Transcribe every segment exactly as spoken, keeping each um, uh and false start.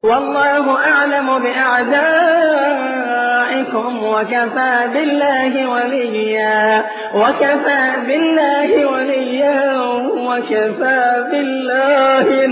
والله أعلم بأعدائكم وكفى بالله وليا وكفى بالله وليا وكفى بالله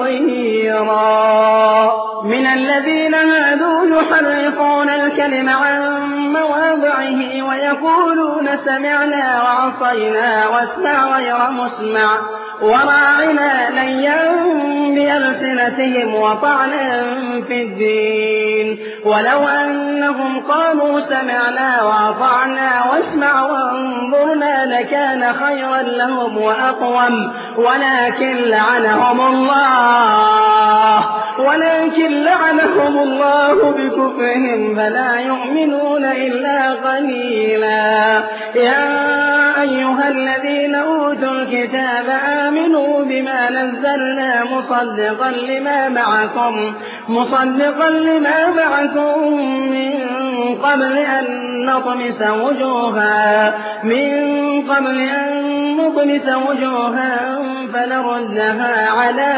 نصيرا. من الذين هادوا يحرفون الكلم عن مواضعه ويقولون سمعنا وعصينا واسمع غير مسمع وراعنا ليا بألسنتهم وطعنا في الدين. ولو أنهم قالوا سمعنا وأطعنا واسمع وانظرنا لكان خيرا لهم وأقوم ولكن لعنهم الله ولكن لعنهم الله بكفرهم فلا يؤمنون إلا قليلا. يا أيها الذين أوتوا الكتاب آمنوا بما نزلنا مصدقا لما معكم مصدقا لما معكم من قبل أن نطمس وجوها من قبل أن نطمس وجوها فنردها على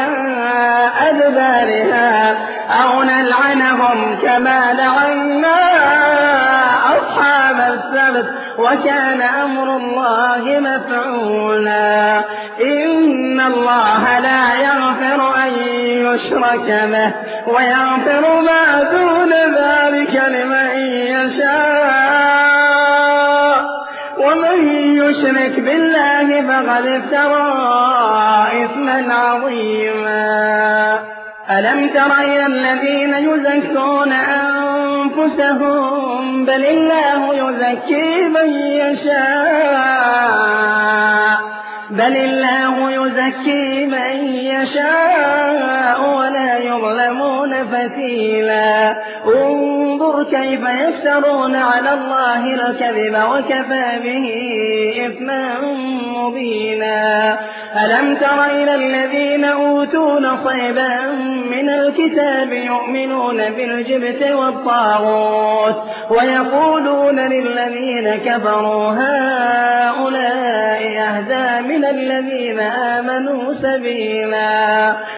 أدبارها أو نلعنهم كما لعنا أصحاب السبت وكان أمر الله مفعولا. إن الله لا يغفر أن يشرك به ويغفر ما دون ذلك لمن يشاء ومن يشرك بالله فقد افترى إثما عظيما. ألم تر إلى الذين يزكون أنفسهم بل الله يزكي من يشاء بل الله يزكي من يشاء ولا يظلمون فتيلا. انظر كيف يفترون على الله الكذب وكفى به إثما مبينا. ألم تر إلى الذين أوتوا نصيبا من الكتاب يؤمنون بالجبت والطاغوت ويقولون للذين كفروا هؤلاء أهدى من الذين آمنوا سبيلا.